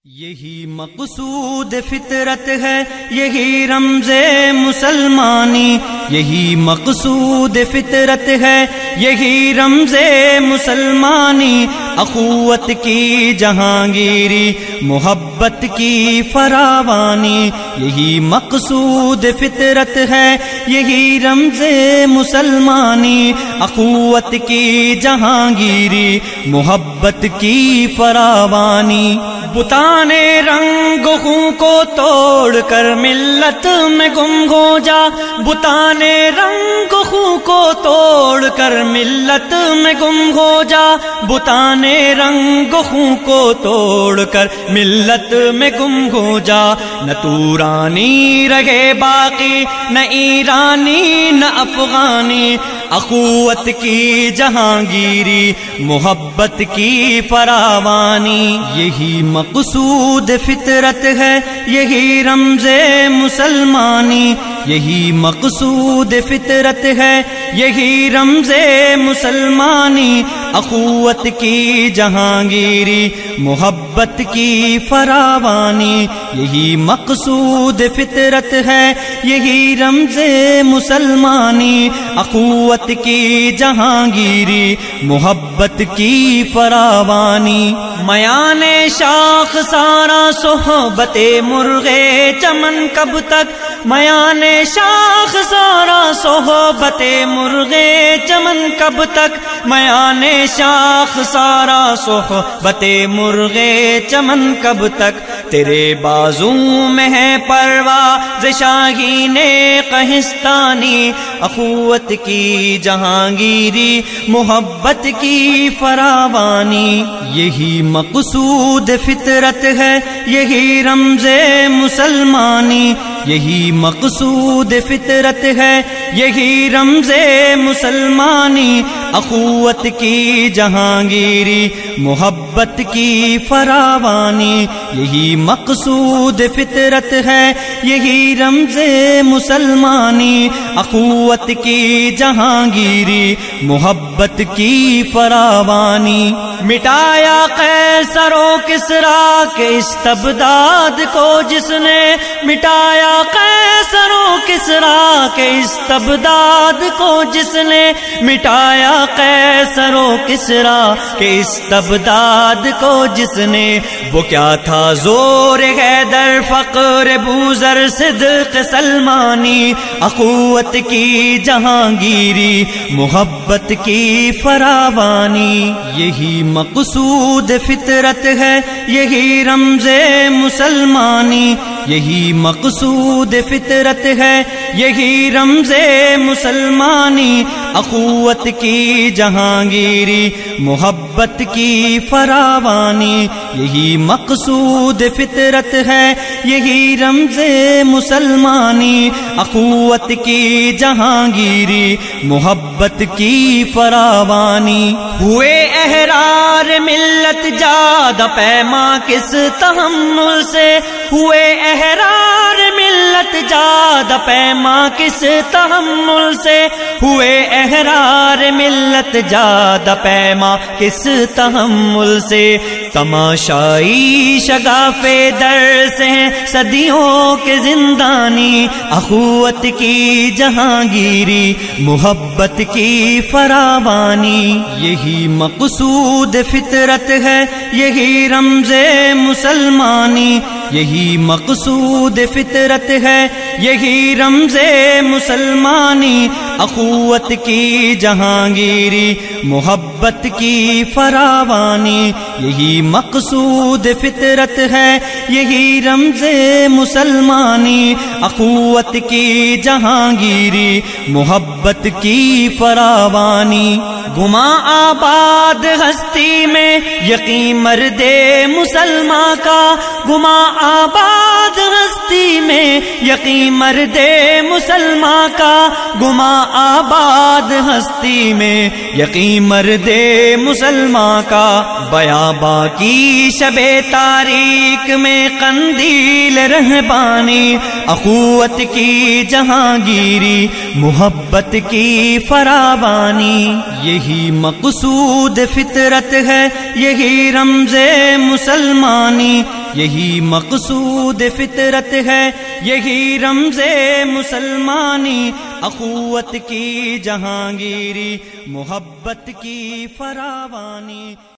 یہی مقصود فطرت ہے، یہی رمز مسلمانی، یہی مقصود فطرت ہے، یہی رمز مسلمانی، اخوت کی جہانگیری، محبت کی فراوانی، یہی مقصود فطرت ہے، یہی رمز مسلمانی، اخوت کی جہانگیری، محبت کی فراوانی۔ بتانے رنگ خوں کو توڑ کر ملت میں گم ہو جا، بتانے رنگ خوں کو توڑ کر ملت میں گم ہو جا، بتانے رنگ خوں کو توڑ کر ملت میں گم ہو جا، نہ تورانی رہے باقی، نہ ایرانی نہ افغانی، اخوت کی جہانگیری، محبت کی فراوانی، یہی مقصود فطرت ہے، یہی رمز مسلمانی، یہی مقصود فطرت ہے، یہی رمز مسلمانی، اخوت کی جہانگیری، محبت کی فراوانی، یہی مقصود فطرت ہے، یہی رمز مسلمانی، اخوت کی جہانگیری، محبت کی فراوانی۔ میان شاخ سارا صحبت مرغے چمن کب تک، میان شاخ سارا صحبت مرغے چمن کب تک، میان شاخ سارا صحبت مرغے چمن کب تک، تیرے بازو میں ہے پرواز شاہین قہستانی، اخوت کی جہانگیری، محبت کی فراوانی، یہی مقصود فطرت ہے، یہی رمز مسلمانی، یہی مقصود فطرت ہے، یہی رمز مسلمانی، اخوت کی جہانگیری، محبت کی فراوانی، یہی مقصود فطرت ہے، یہی رمز مسلمانی، اخوت کی جہانگیری، محبت کی فراوانی۔ مٹایا قیصر و کسریٰ کے استبداد کو جس نے، مٹایا قیصر و کسریٰ کے استبداد کو جس نے، مٹایا قیصر و کسریٰ کے استبداد کو جس نے، وہ کیا تھا زور حیدر فقر بوذر صدق سلمانی، اخوت کی جہانگیری، محبت کی فراوانی، یہی مقصود فطرت ہے، یہی رمز مسلمانی، یہی مقصود فطرت ہے، یہی رمز مسلمانی، اخوت کی جہانگیری، محبت کی فراوانی، یہی مقصود فطرت ہے، یہی رمز مسلمانی، اخوت کی جہانگیری، محبت کی فراوانی۔ ہوئے احرار ملت جاد پیما کس تحمل سے، ہوئے احرار ملت جاد پیما کس تحمل سے، ہوئے احرار ملت جاد پیما کس تحمل سے، تماشائی شگاف در سے صدیوں کے زندانی، اخوت کی جہانگیری، محبت کی فراوانی، یہی مقصود فطرت ہے، یہی رمز مسلمانی، یہی مقصود فطرت ہے، یہی رمز مسلمانی، اخوت کی جہانگیری، محبت کی فراوانی، یہی مقصود فطرت ہے، یہی رمز مسلمانی، اخوت کی جہانگیری، محبت کی فراوانی۔ گما آباد ہستی میں یقین مرد مسلمان کا، گما آباد ہستی میں یقین مرد مسلمان کا، گما آباد ہستی میں یقین مرد مسلمان کا، بیاباں کی شب تاریک میں قندیل رہبانی، اخوت کی جہانگیری، محبت کی فراوانی، یہی مقصود فطرت ہے، یہی رمز مسلمانی، یہی مقصود فطرت ہے، یہی رمز مسلمانی، اخوت کی جہانگیری، محبت کی فراوانی۔